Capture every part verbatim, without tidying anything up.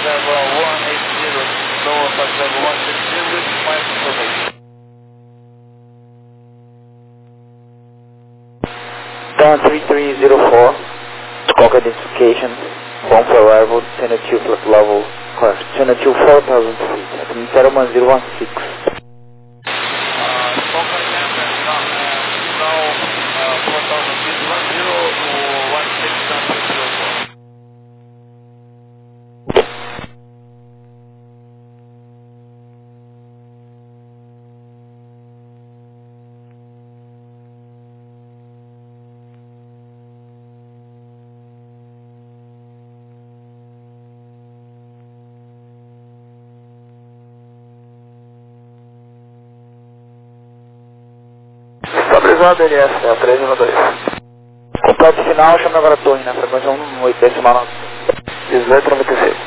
one eight zero, lower flight level one six zero with five information. Down three three zero four, squawk identification, bomb for arrival, channel two flight level, correct, channel two four thousand feet, Imperial one zero one six. Uh, squawk identification, now, uh, now uh, four thousand feet, one zero one six down three zero four. Estabilizado L S, é o três um dois. Completo final, chama agora a torre na frequência um oito decimal dezoito noventa e seis.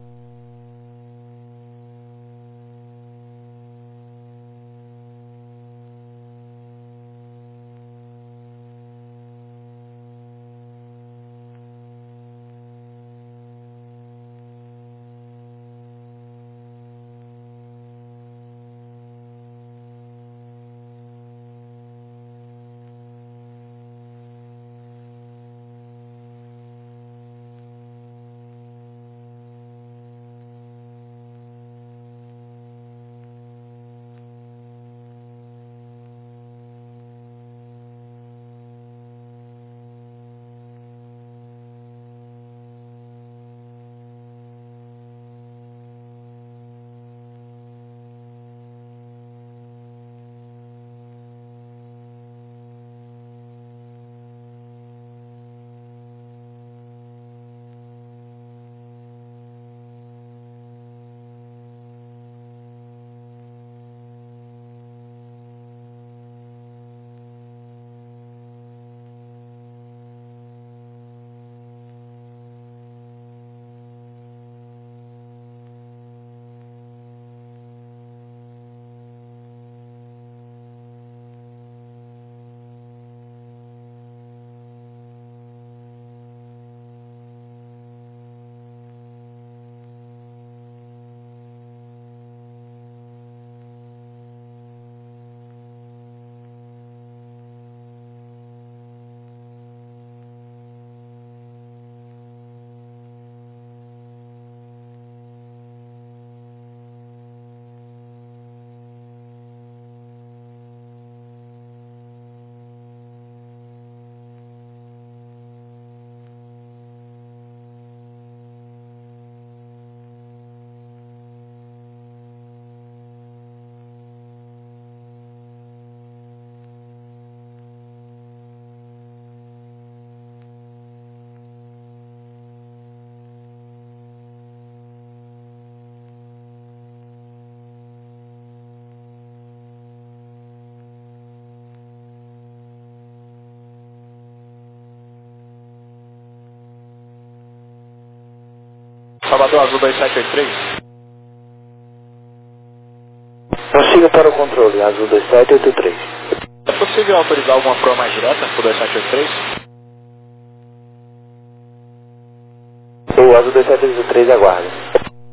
Salvador Azul dois sete oito três. Prossiga para o controle, Azul dois sete oito três. É possível autorizar alguma prova mais direta para o dois sete oito três? O Azul dois sete oito três aguarda.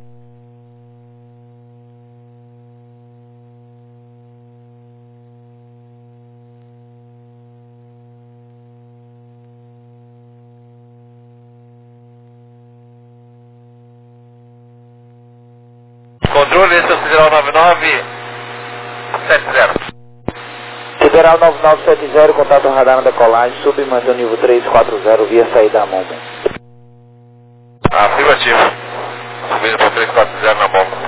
Controle, esse é o Federal nove nove sete zero. Federal nove nove sete zero, contato radar na decolagem, sub mantém o nível três quatro zero via saída a Momo. Afirmativo. Subindo para três quatro zero na bomba.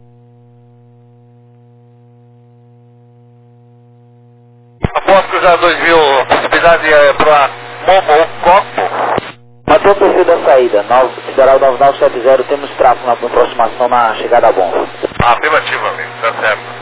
Após cruzar dois mil, possibilidade é para Momo ou Copo. Mantém o perfil da saída, nove, Federal nove nove sete zero, temos tráfego na aproximação na chegada à bomba. Afirmativo, amigo, tá certo.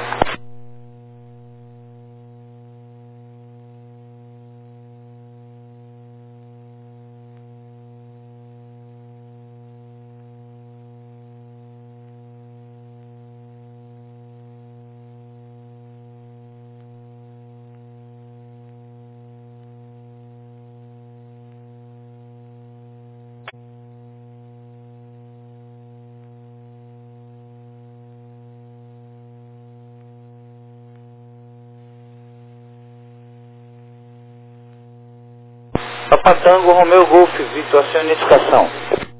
Papa Tango, Romeu Golf, Vitor, acione identificação.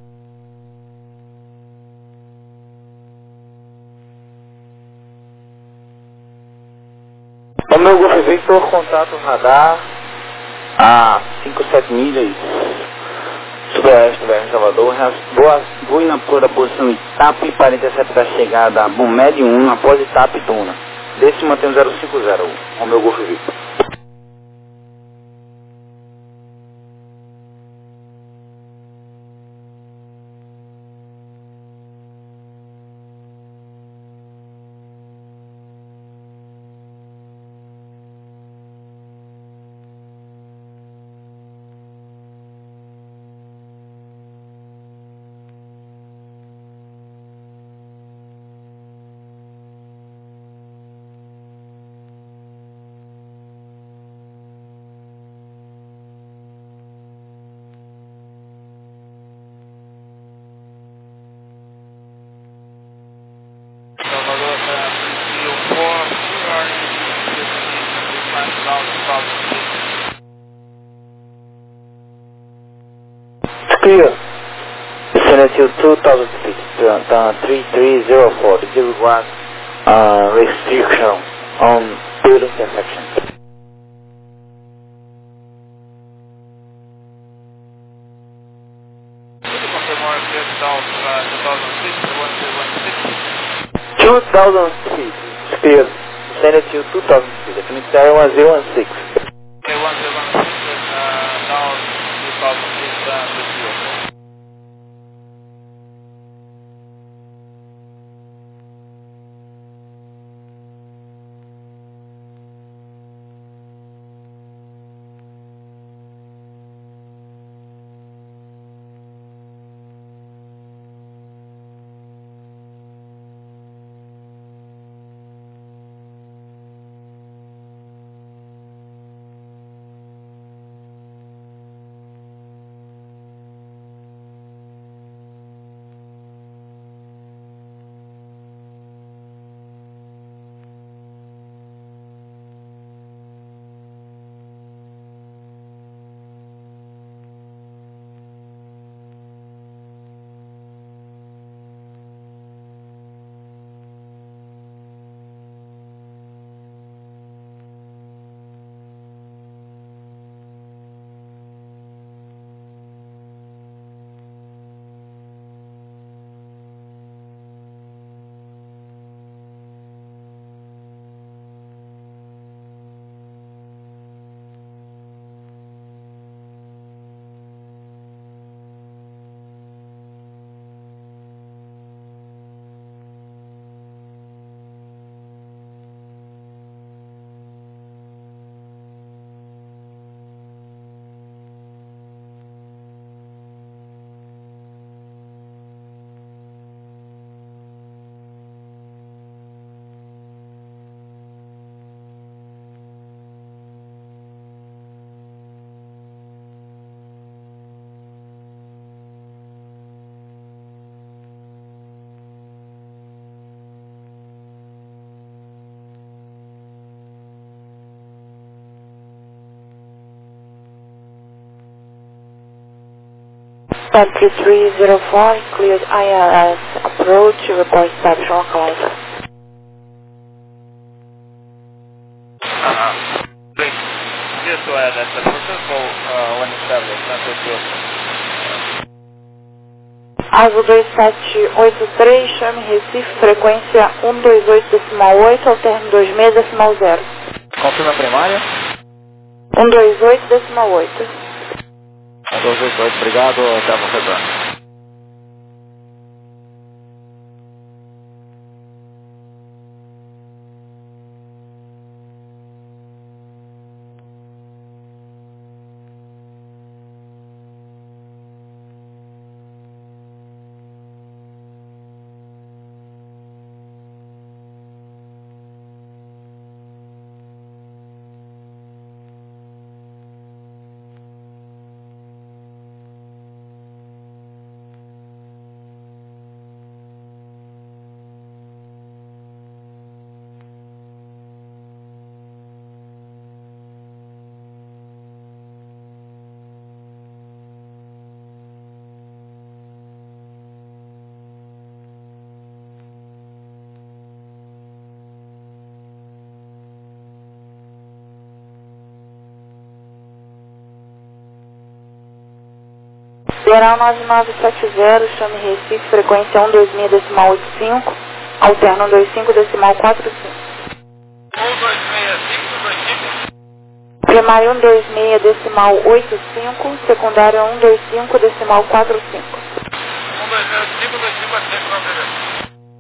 Romeu Golf, Victor, contato radar a cinco sete milhas, sudoeste, Berlim, Salvador. Boa, vou na cor da posição Itape para interceptar a chegada a Bom Médio um após Itape Tuna. Desse mantém o zero cinco zero, Romeu Golf, Victor. Clear. Vicinity two thousand feet, uh, three three zero four, zero one uh, restriction on building intersection. two thousand feet, clear. Vicinity two thousand feet, Affinity one zero one six. Okay, one zero one six, uh, now two thousand feet, uh, zero four. three three zero four, cleared I L S approach, report reception localized. Uh-huh. Please, just to add that the successful uh, when established, not that you Azul dois sete oito três, chame Recife, frequência um dois oito decimal oito, ao término dois seis decimal zero. Confirma a primária. um dois oito decimal oito. um dois oito oito, obrigado, até a retorno. Geral nove nove sete zero, chame Recife, frequência um dois seis decimal oito cinco, alterno um dois cinco decimal quatro cinco. um dois seis cinco, dois cinco. Primário um dois seis decimal oito cinco, secundário um dois cinco decimal quatro cinco. um dois seis cinco, dois cinco, quatro cinco, não, beleza.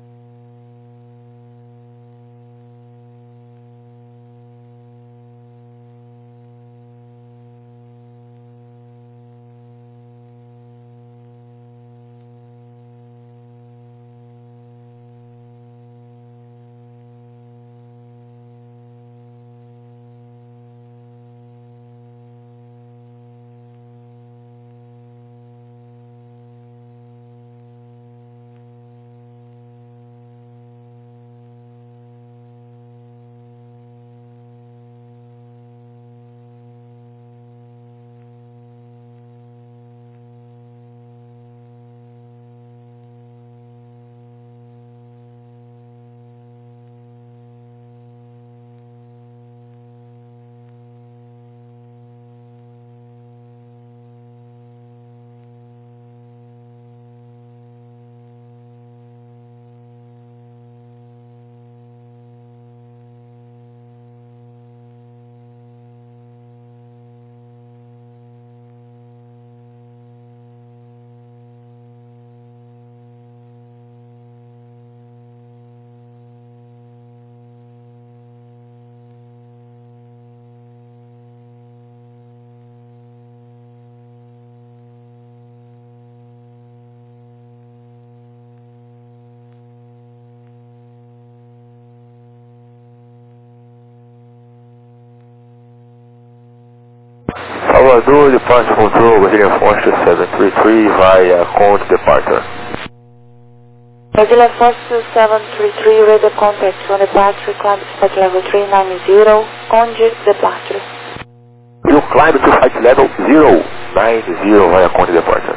Salvador, Departure Control, Brazilian Foster seven three three via Conte Departure. Brazilian Foster seven three three, radar contact on departure, climb to flight level three nine zero, Conde Departure. You climb to flight level zero nine zero via Conte Departure.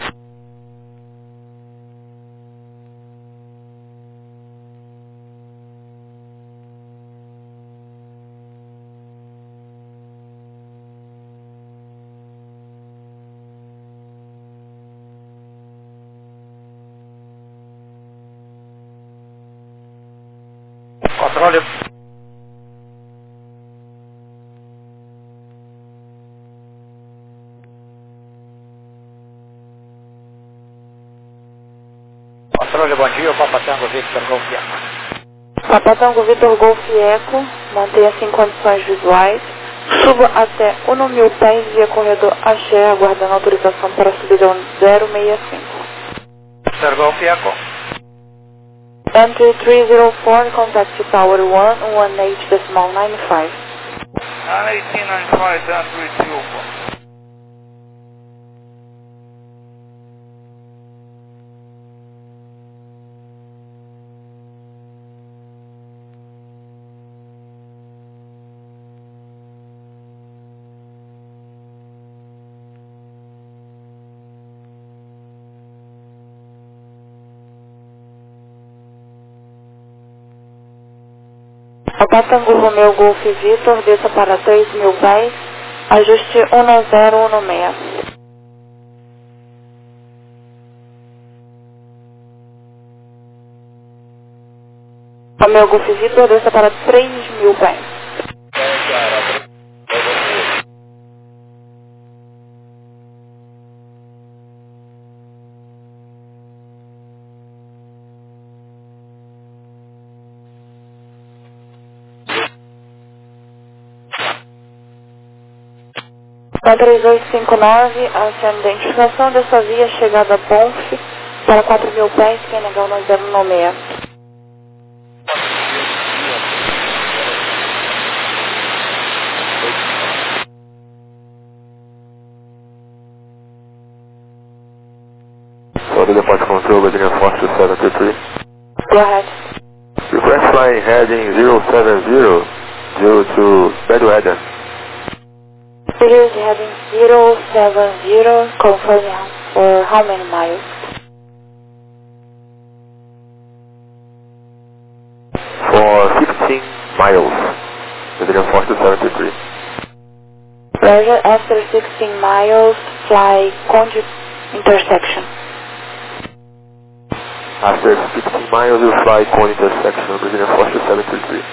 Controle. Controle, bom dia, o Papa Tango Victor Golf Eco. Papa Tango Victor Golf Eco, mantenha-se em condições visuais, suba até um mil pés via corredor Axé, aguardando autorização para subida zero seis cinco. Victor Golf Eco. Entry three zero four, contact Tower one one eight decimal nine five. nine eighteen nine five, entry three zero four. Papa Tango Romeo Golf Victor, desça para três mil pés, ajuste um zero um seis. Romeo Golf Victor, desça para três mil pés. três oito cinco nove, acione identificação dessa via, chegada a Ponce, para quatro mil pés, quem negar o nove zero um seis. Salvador, Departure Control, Brazilian Foster seven three three. Go ahead. Request flying heading zero seven zero, zero to Bedwetter. Sirius heading zero seven zero, confirm for how many miles? For fifteen miles, Brazilian Foster seven three three. Roger, after sixteen miles, fly Conde intersection. After fifteen miles, you fly Cone intersection, Brazilian Foster seven three three.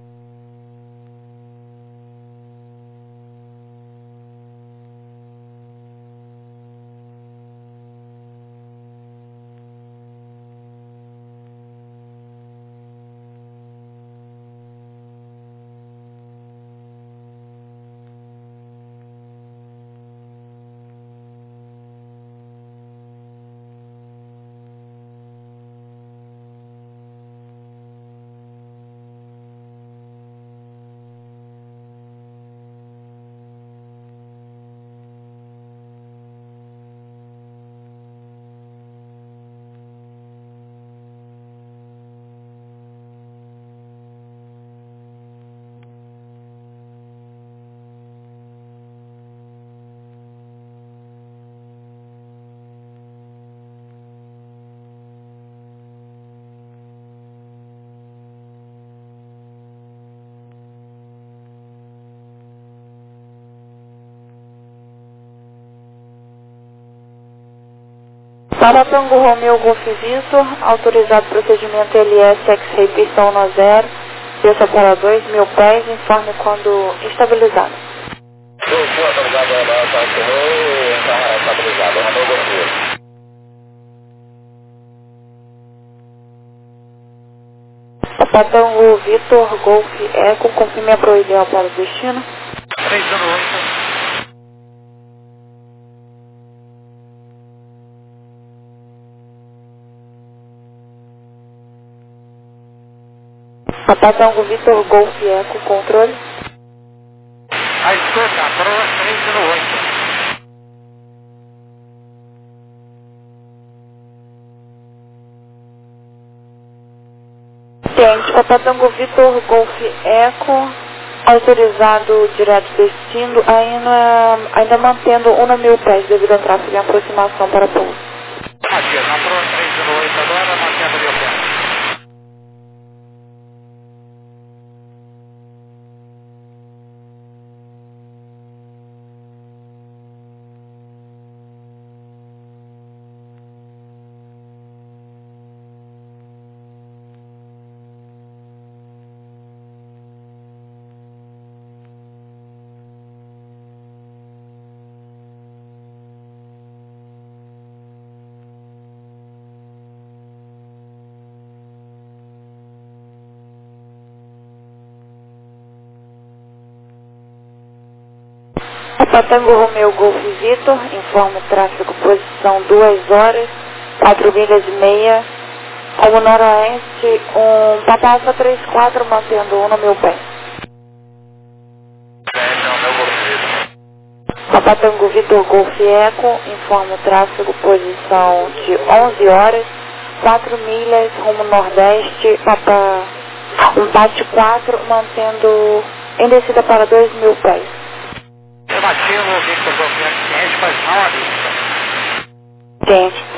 Para Tango Romeo Golf Victor, autorizado procedimento L S X-Ray pista um zero, desça para dois mil pés, informe quando estabilizado. Estou autorizado L S X-Ray, estabilizado, Romeo Golf Victor. Papa Tango Victor Golf Eco, confirme a proa ideal para o destino. três zero oito. Papa Tango Victor Golf Eco, controle. A escuta, proa três zero oito. Ciente, Papa Tango Victor Golf Eco, autorizado direto destino, ainda, ainda mantendo um mil pés devido ao tráfego em aproximação para pouso. Aqui, na proa três zero oito agora, mantendo mil pés. Papa Tango Romeo Golf Victor, informa o tráfego, posição duas horas, quatro milhas e meia, rumo noroeste, um Papa Alfa três quatro, mantendo um no meu pé. Papa Tango Victor Golf Eco, informa o tráfego, posição de onze horas, quatro milhas, rumo nordeste, Papa, um Pat quatro, mantendo em descida para dois mil pés. Afirmativo, Victor Golf Eco, ciente, faz mal a vista. Ciente.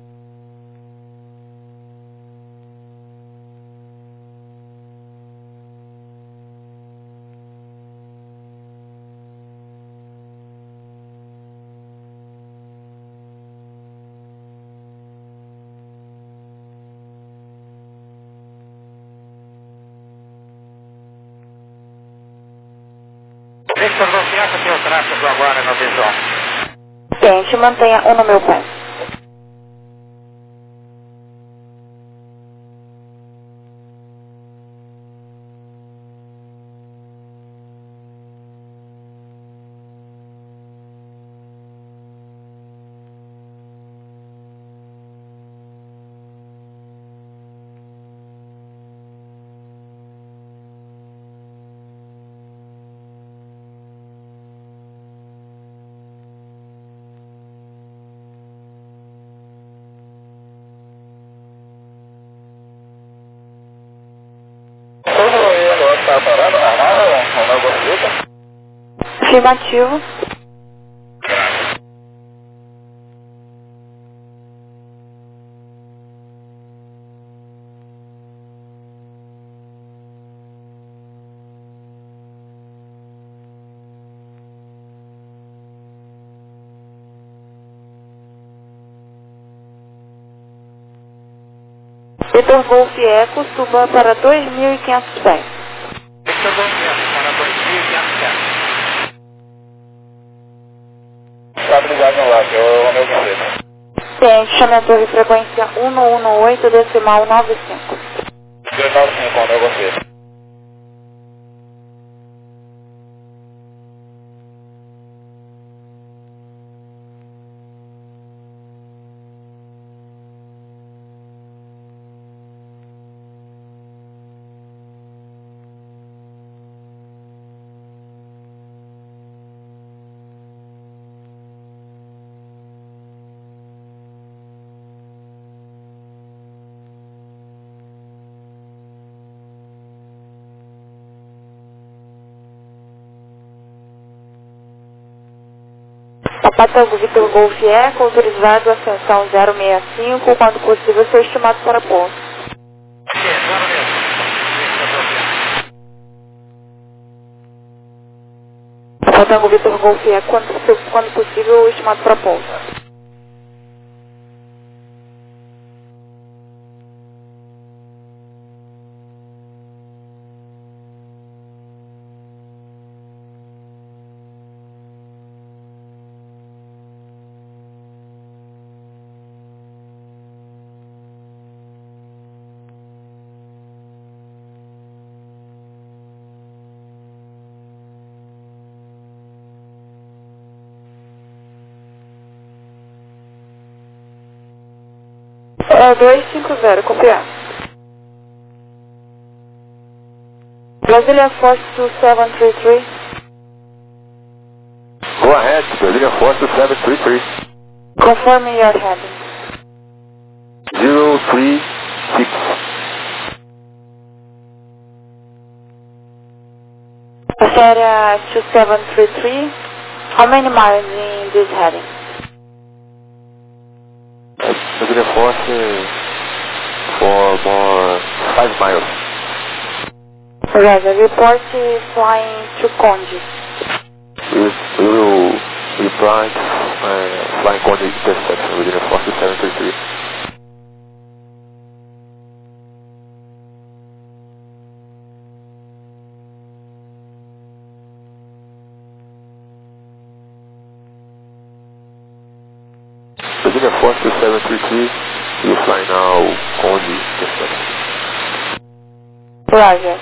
Victor Golf Eco, tem o tráfego agora no visual. Ciente, mantenha um no meu pé. Afirmativo. Vitor Golf Eco, suba para dois mil e quinhentos pés. Victor Golf Eco, para dois mil e quinhentos pés. Estabilidade no lado, é o meu conceito. Ciente, chame a torre frequência um um oito, decimal nove cinco. dois nove cinco, é o meu conceito. Papatango Vitor Golf Eco, autorizado ascensão zero seis cinco, quando possível, seu estimado para pouso. Ok, agora mesmo. Victor Golf Eco. Papatango Vitor Golf Eco, quando, possível- quando possível, o estimado para pouso. É dois cinco zero, copiado. Brasília Force two seven three three. Go ahead, Brazilian Force two seven three three. Confirm your heading. zero three six. Area two seven three three. How many miles in this heading? Brazilian Force uh, for more five miles. Roger, report is flying to Conde. We we will reply uh, flying Conde intersection within a Force two seven three three. Brazilian Force two seven three three, we will fly now Conde intersection. Roger.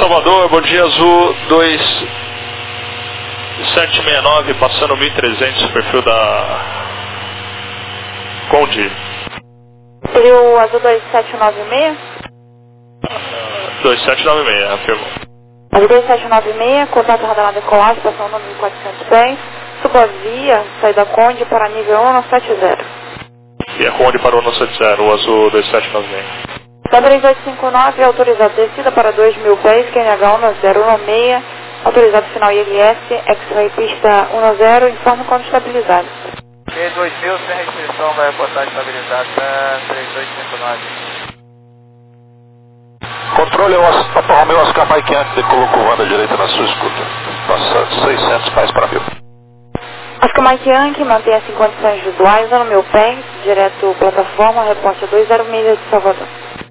Salvador, bom dia, Azul dois sete seis nove, passando mil e trezentos, perfil da Conde. Seria o Azul dois sete nove seis? dois sete nove seis, afirmou. Azul dois sete nove seis, contato radar na decolagem, estação no mil quatrocentos pés, suba a via, saída Conde para nível um sete zero. E a Conde parou no sete zero, o Azul dois sete nove seis. três oito cinco nove, autorizado descida para dois mil pés, Q N H um zero um seis, autorizado final I L S, X-Ray pista um zero, informe quando estabilizado. Q dois mil, sem restrição, vai reportar estabilizado para três oito cinco nove. Controle Alfa Romeo Oscar Mike Yankee, decolou curvando à direita na sua escuta. Passando seiscentos pés para mil. Oscar Mike Yankee, mantém as condições visuais, no meu pé, direto plataforma, reporte a dois zero milhas de Salvador.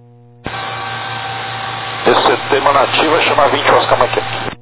Esse tema nativa chama vinte Oscar Mike Yankee.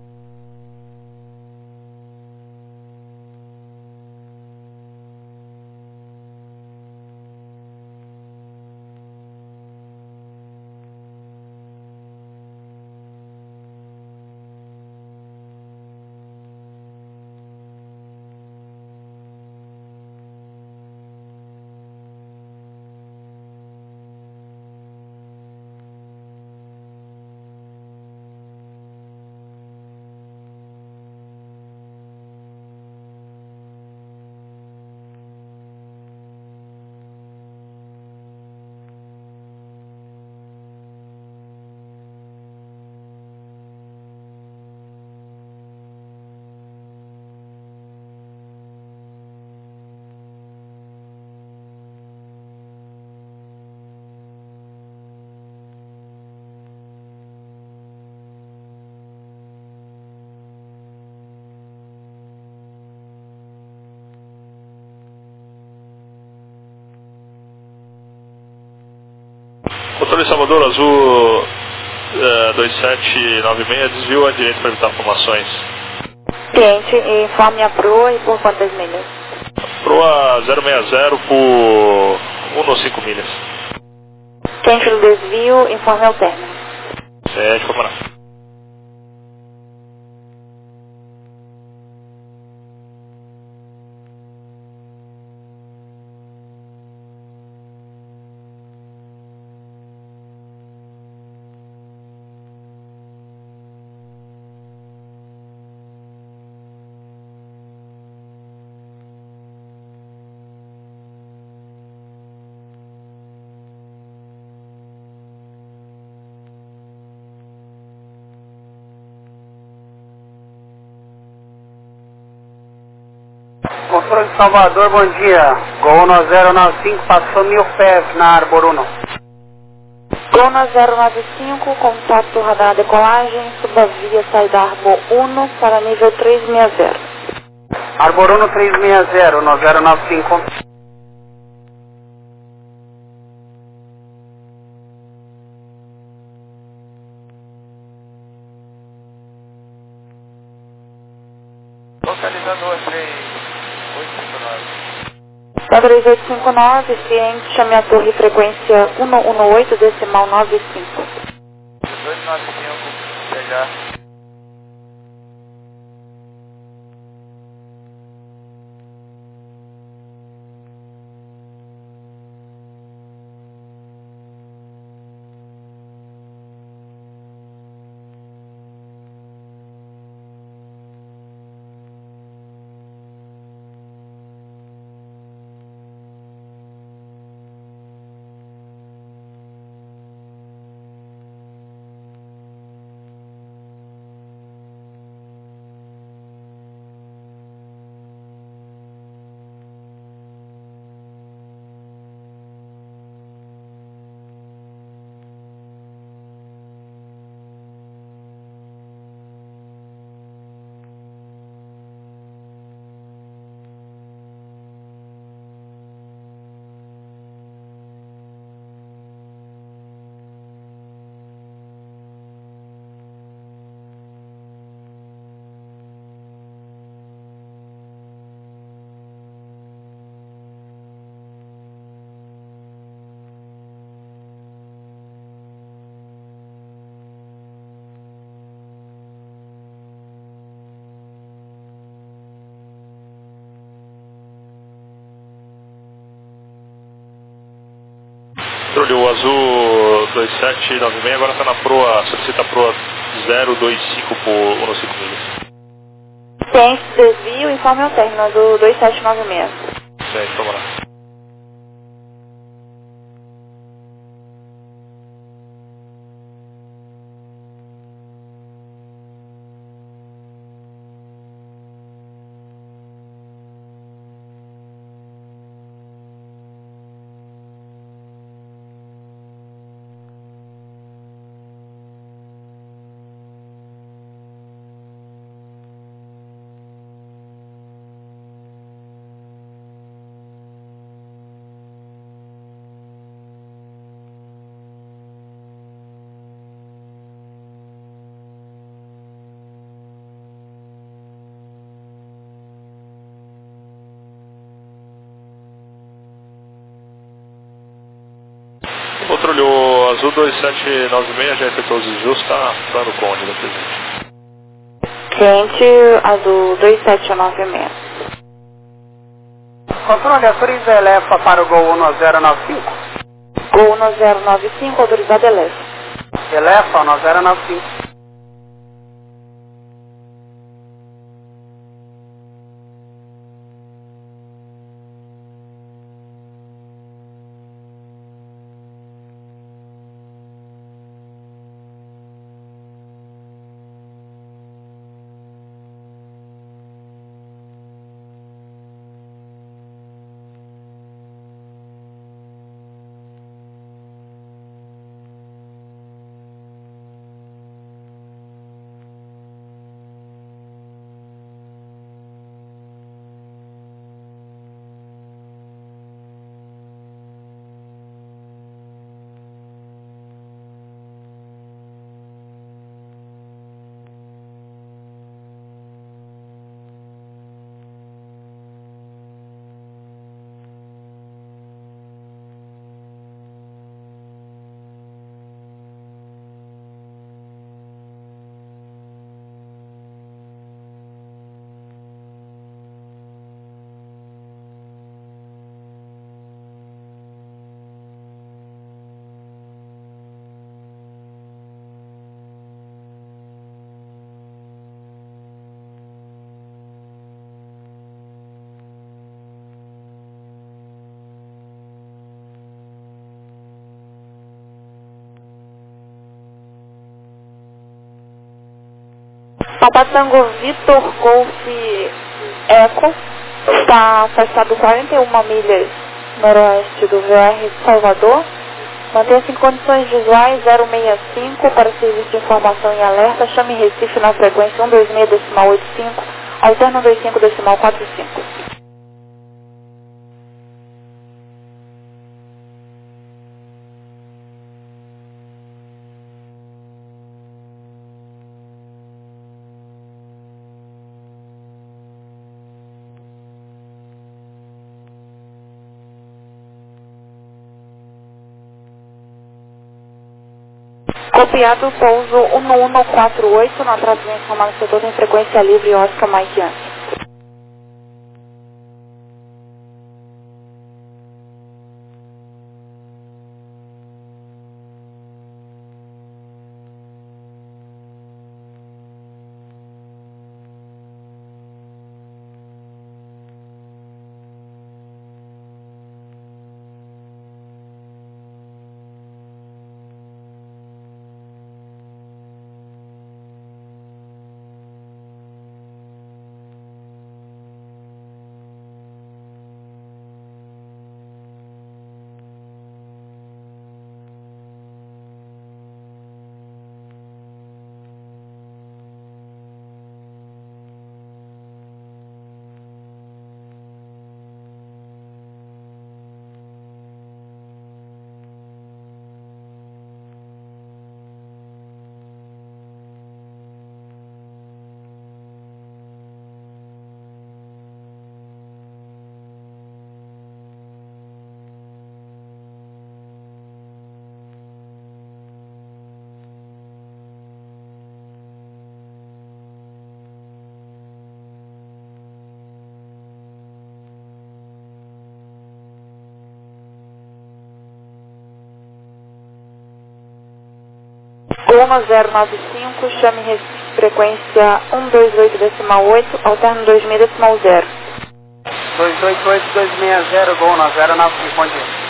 Controle Salvador, Azul uh, dois sete nove seis, desvio à direita para evitar formações. Cliente, informe a proa e por quantas milhas? Proa zero seis zero por um ou cinco milhas. Cliente do desvio, informe ao término. É, de forma. Controle de Salvador, bom dia. Gol um zero nove cinco, passou mil pés na Arbor um. Gol zero nove cinco, contato radar decolagem, suba via saída Arbor um para nível trezentos e sessenta. Arbor um trezentos e sessenta, um zero nove cinco. Localizador três oito cinco nove. três oito cinco nove, cliente, chame a torre frequência um um oito, decimal nove cinco. dois nove cinco, pegar. Controle, o azul dois sete nove seis agora está na proa, solicita a proa zero dois cinco por cinco milhas. Tem desvio, informe ao término, azul dois sete nove seis. Certo, vamos lá. Controle, o azul dois sete nove seis já efetuou os desvios, está dando conde da presente. Cliente azul dois sete nove seis. Controle, autoriza a Elefa para o Gol um zero nove cinco. Gol um zero nove cinco, autorizado Elefa. Elefa um zero nove cinco. Papa Tango Vitor Golf Eco está afastado quarenta e uma milhas noroeste do V R de Salvador. Mantenha-se em condições visuais zero seis cinco para serviço de informação e alerta. Chame Recife na frequência um dois seis decimal oito cinco, alterno um dois cinco decimal quatro cinco. Copiado pouso um um quatro oito, na atração informada no setor tem frequência livre Oscar Mike Yankee. Gol um zero nove cinco, chame Recife, frequência um dois oito decimal oito, alterno dois mil decimal zero. dois oito oito dois seis zero, Gol um zero nove cinco, bom dia.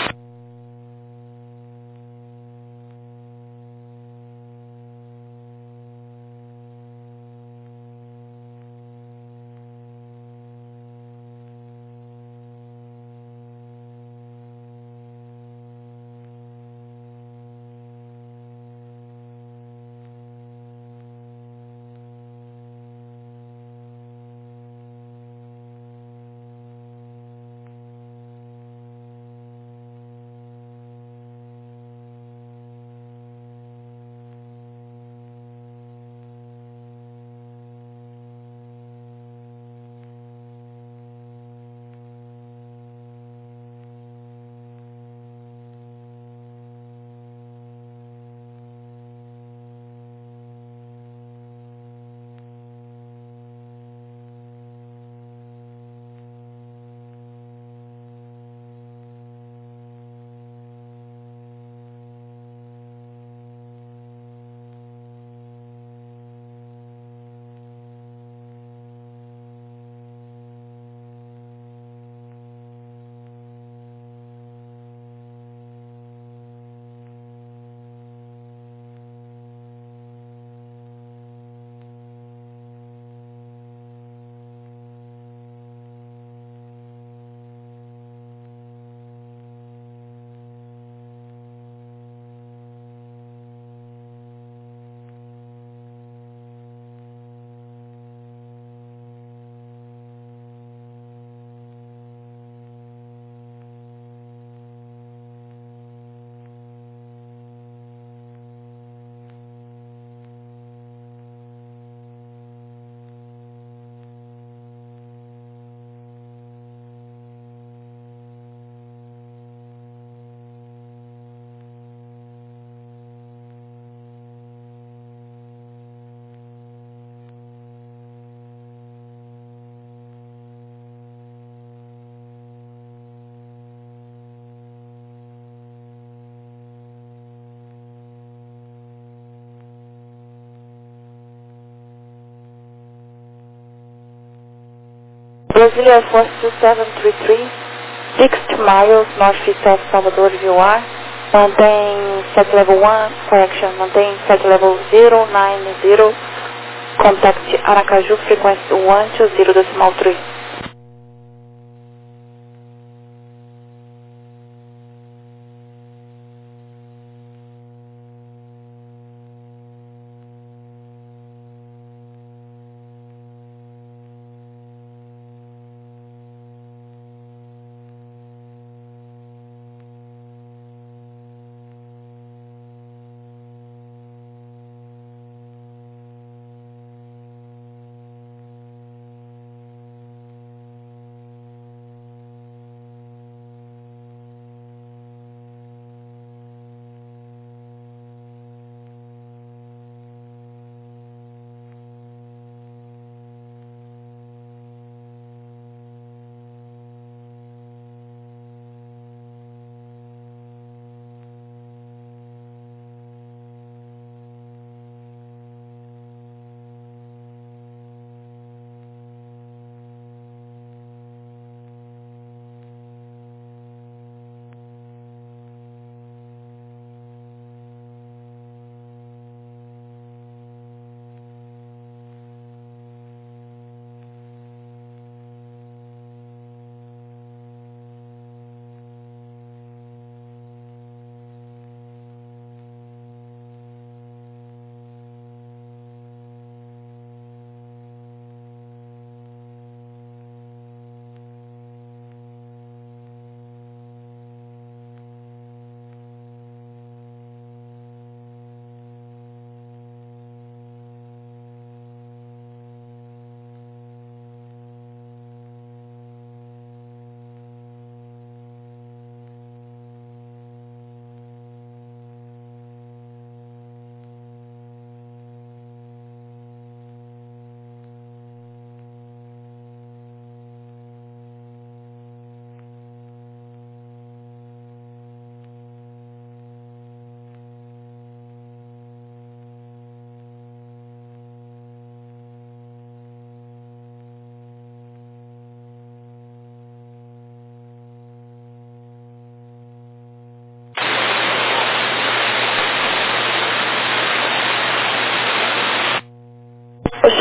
Brasilia Force two seven three three, sixty miles northeast of Salvador Vilar. Mantém set level one, correction, mantém set level zero nine zero, contact Aracaju, frequência one two zero decimal three.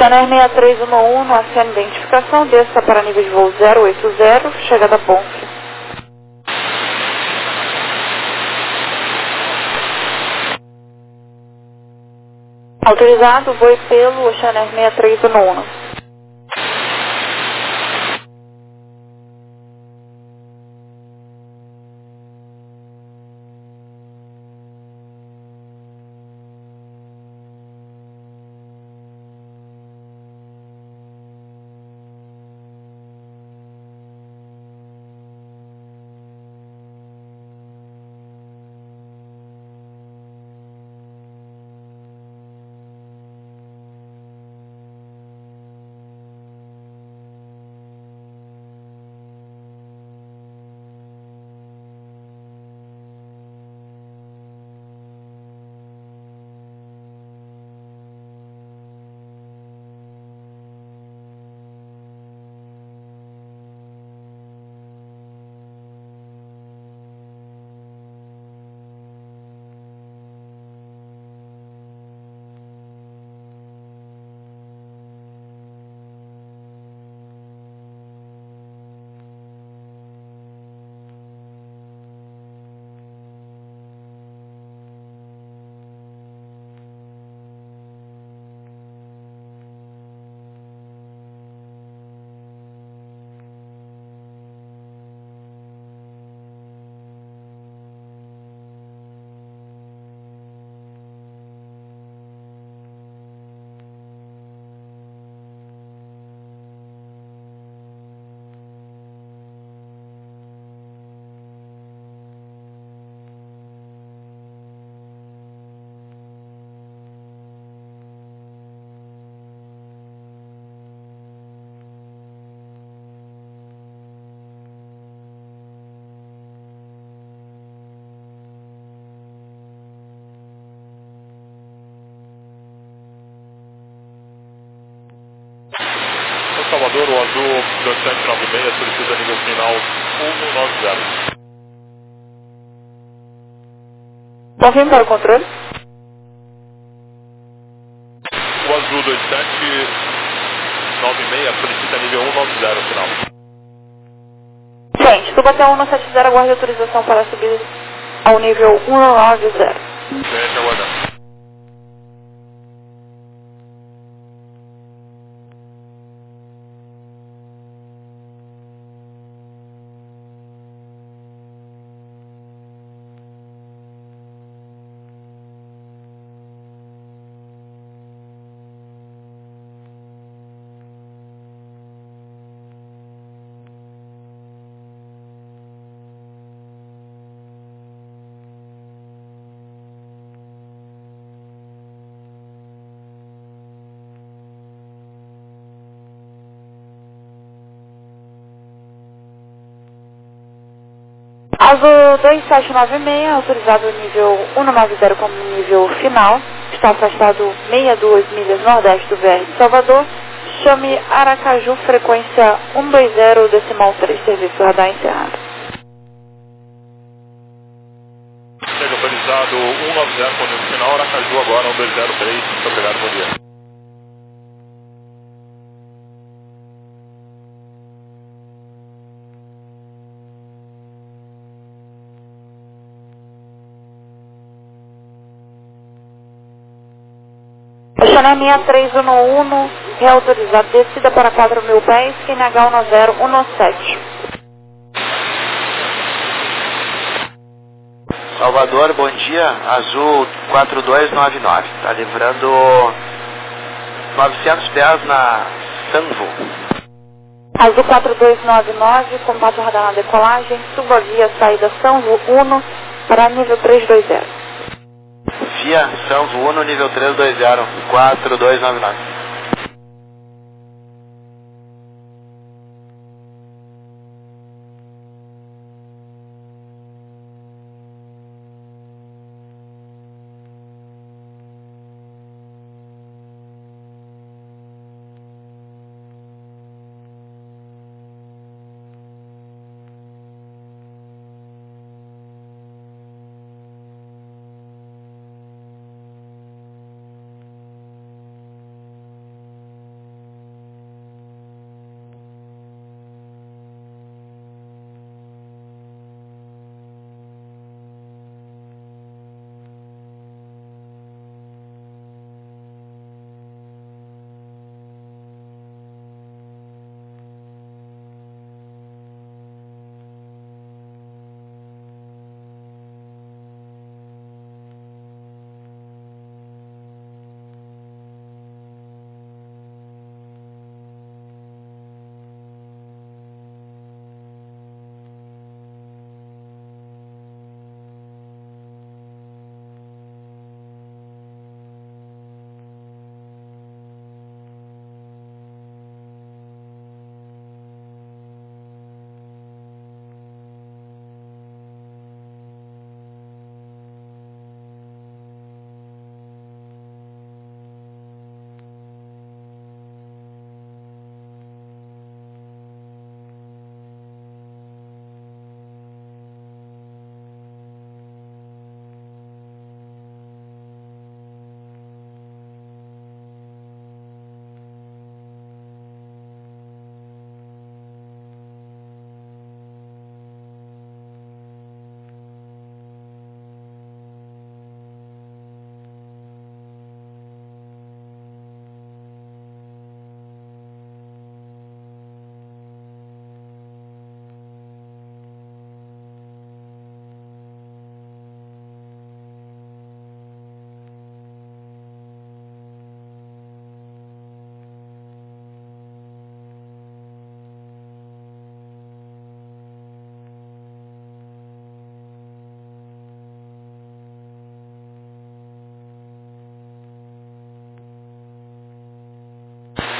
Channel seis três um um, no aceno identificação, desça para nível de voo zero oito zero, chegada a Bonfim. Autorizado, voe pelo Channel seis três um um. Salvador, o azul dois sete nove seis, solicita nível final um nove zero. Confirme para o controle. O azul dois sete nove seis solicita nível um nove zero final. Gente, Tubaté um sete zero, aguarde autorização para subir ao nível um nove zero. Gente, aguardando. Azul dois sete nove seis, autorizado nível um nove zero como nível final, está afastado sessenta e duas milhas nordeste do V R de Salvador, chame Aracaju, frequência um dois zero, decimal três, serviço radar encerrado. Chega autorizado um nove zero com nível final, Aracaju agora um dois zero três, muito obrigado, bom dia. Channel seis três um um, reautorizado, descida para quatro mil pés, Q N H um zero um sete. Salvador, bom dia, azul quatro dois nove nove, está livrando novecentos pés na Sanvo. Azul quatro dois nove nove, contato radar na decolagem, suba via saída Sanvo um para nível três dois zero. Via Sanvo um, nível três dois zero, quatro dois nove nove.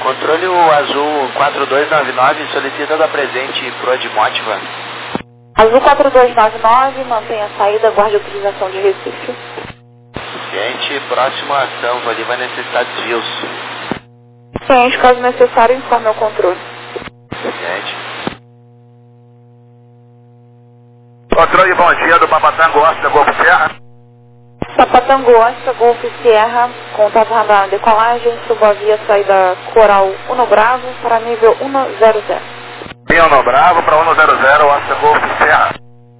Controle o azul quatro dois nove nove, solicita da presente pro de Motiva. Azul quatro dois nove nove, mantenha a saída, aguarde a utilização de Recife. Ciente, próxima ação, ali vai necessitar desvios. Ciente, caso necessário, informe ao controle. Ciente. Controle, bom dia, do Papatango Oscar, Golfo Serra. Papatango Oscar, Golfo Sierra, contato radar decolagem, suba a via saída Coral Uno Bravo para nível cento. Via Uno Bravo para cento, Oscar, Golfo Serra.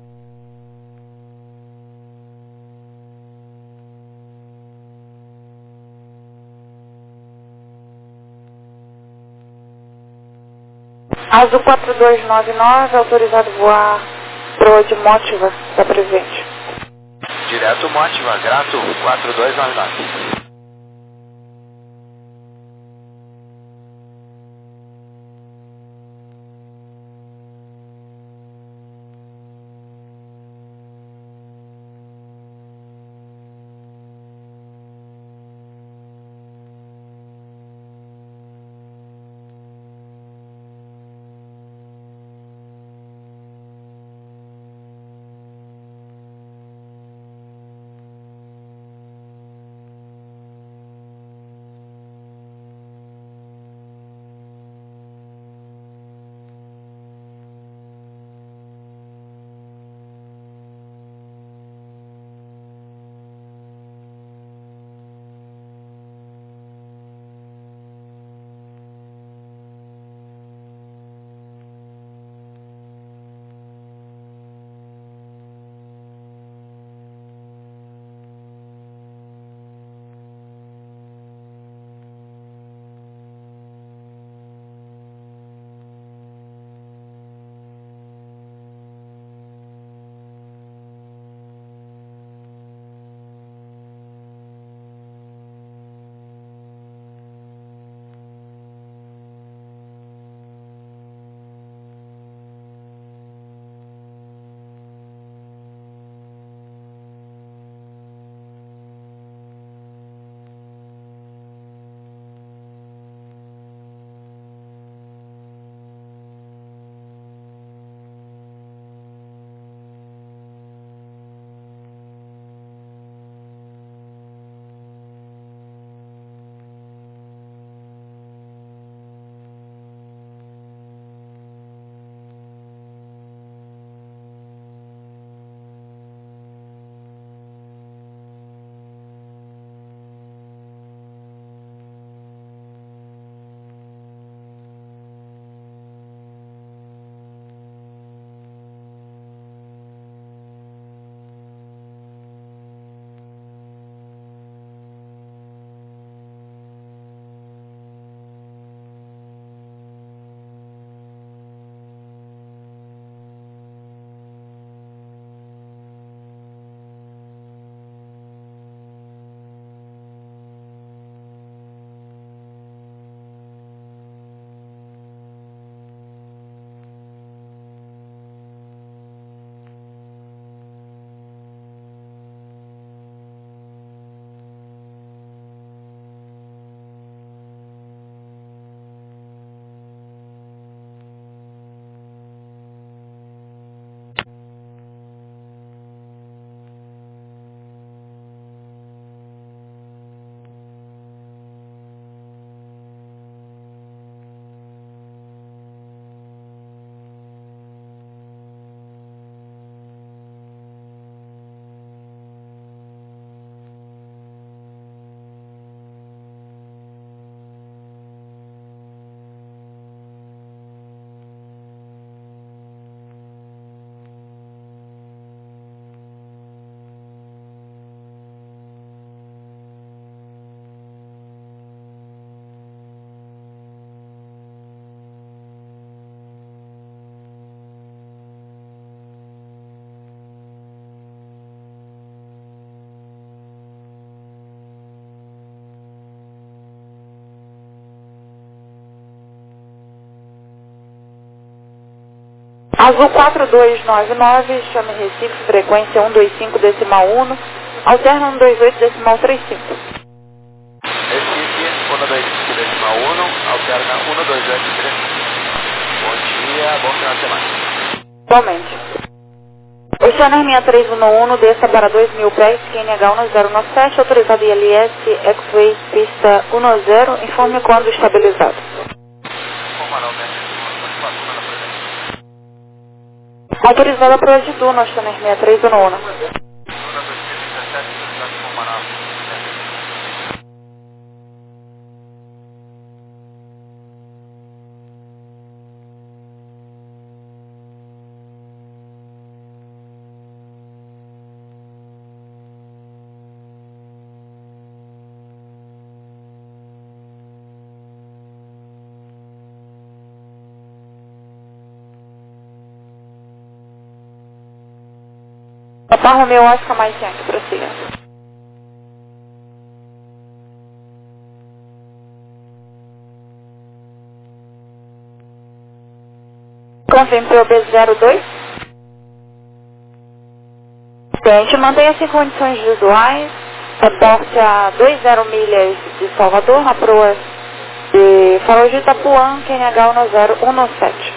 Azul quatro dois nove nove, autorizado a voar pro de Motiva, da presente. Direto Motiva, grato quatro dois nove nove. Azul quatro dois nove nove, chame Recife, frequência cento e vinte e cinco decimal um, alterna cento e vinte e oito decimal trinta e cinco. Recife, cento e vinte e cinco decimal um, alterna um dois sete três. Bom dia, bom final de semana. Igualmente. Oceaner sessenta e três onze, desça para dois mil pés, Q N H um zero nove sete, autorizado I L S, X-Way, pista dez, informe quando estabilizado. Autorizada para o Agidu, Oceaner sessenta e três onze. Papa Romeo Oscar mais Yankee, prossiga. Confirme P O B zero dois. Cliente, mantenha-se em condições visuais. Reporte a vinte milhas de Salvador, na proa de Farol de Itapuã, Q N H um zero um sete.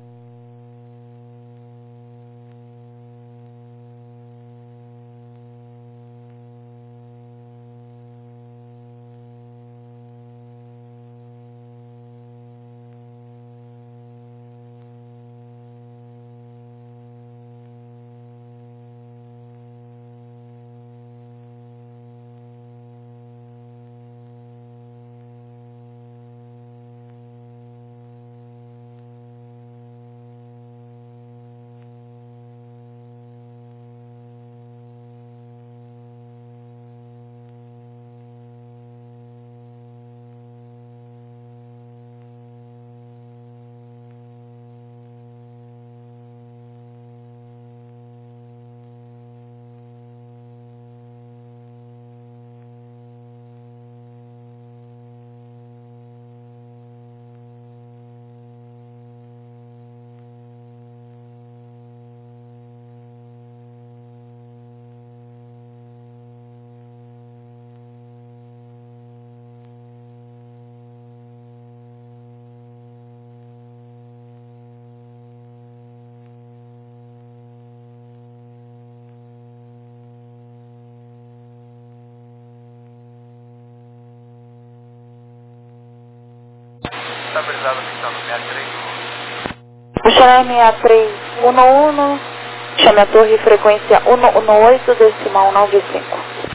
Estabilizado pistão sessenta e três onze. Oceaner sessenta e três onze, chame a torre frequência cento e dezoito, decimal noventa e cinco.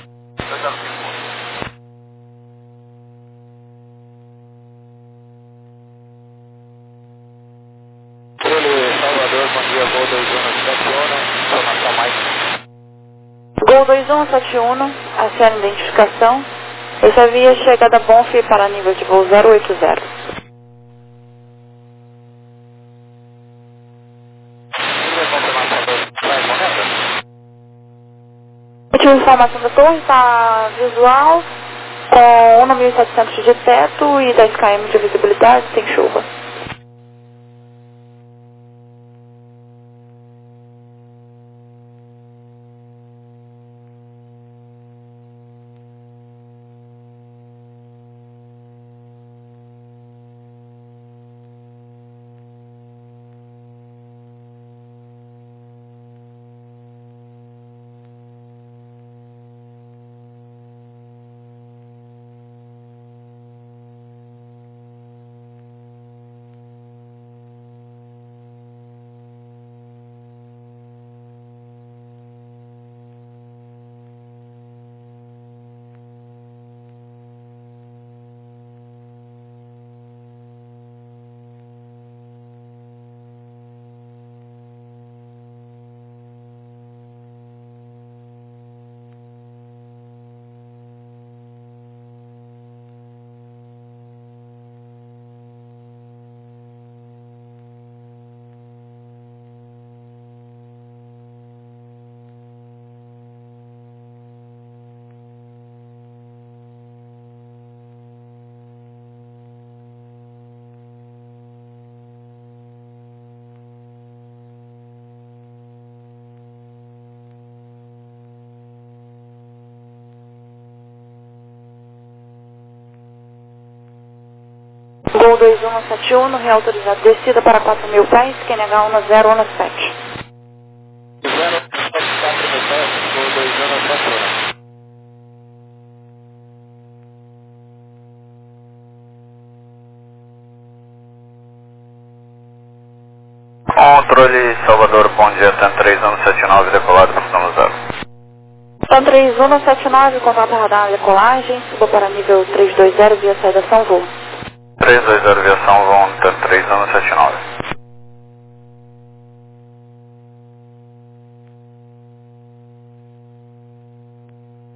Ele, Salvador, bom dia, Gol dois um sete um, informação mais. Gol dois um sete um, acione identificação. Essa via chegada Bonf para nível de voo zero oito zero. Última informação da torre está visual, com mil e setecentos de teto e dez quilômetros de visibilidade, sem chuva. voo dois um sete um, reautorizado descida para quatro mil pés, Q N H um zero um sete. zero sete quatro mil pés, voo dois um sete um. Controle Salvador, bom dia, TAM três um sete nove, decolado, estamos zero. TAM três um sete nove, contato radar decolagem, suba para nível três dois zero via saída São Voo. três dois zero via São Voo, TAM três um sete nove.